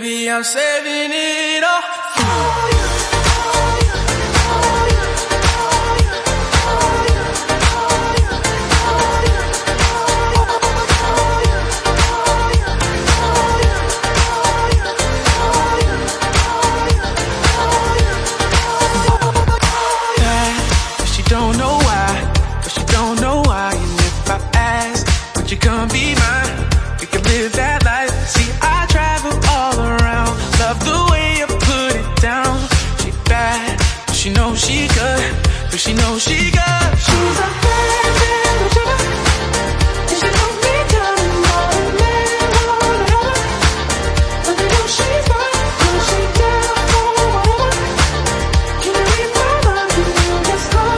Baby, I'm saving it all for you. Don't know why, but she don't know why. And if I ask, would you come be mine? We could live that life. See, I travel all around. Love the way you put it down. She bad, but she knows she good. But she knows she good. She's a bad girl, and she don't need telling all the men wanna have her. But they know she's right, when she down for whatever. Can you read my mind? Can you just call?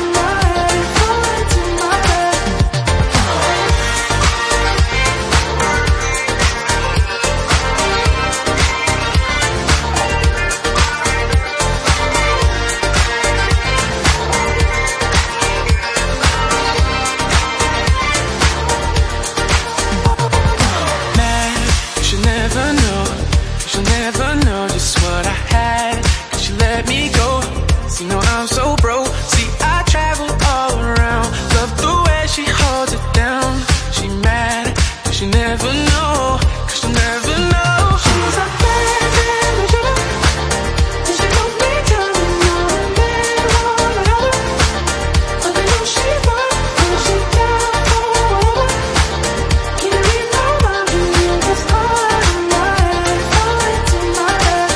You know I'm so broke. See, I travel all around. Love the way she holds it down. She mad, but she never know. Cause she'll never know. She's a bad girl, and she don't need telling all the men wanna have her. But they know she's right, when she down for whatever. Can you read my mind? Can you just call it right? Fall into my head.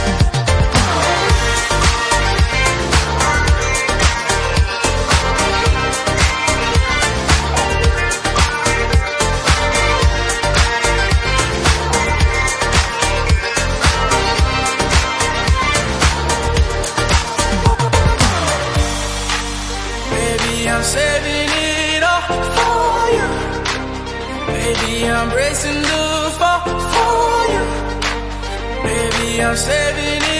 I'm saving it all for you. Baby, I'm bracing the fall for you. Baby, I'm saving it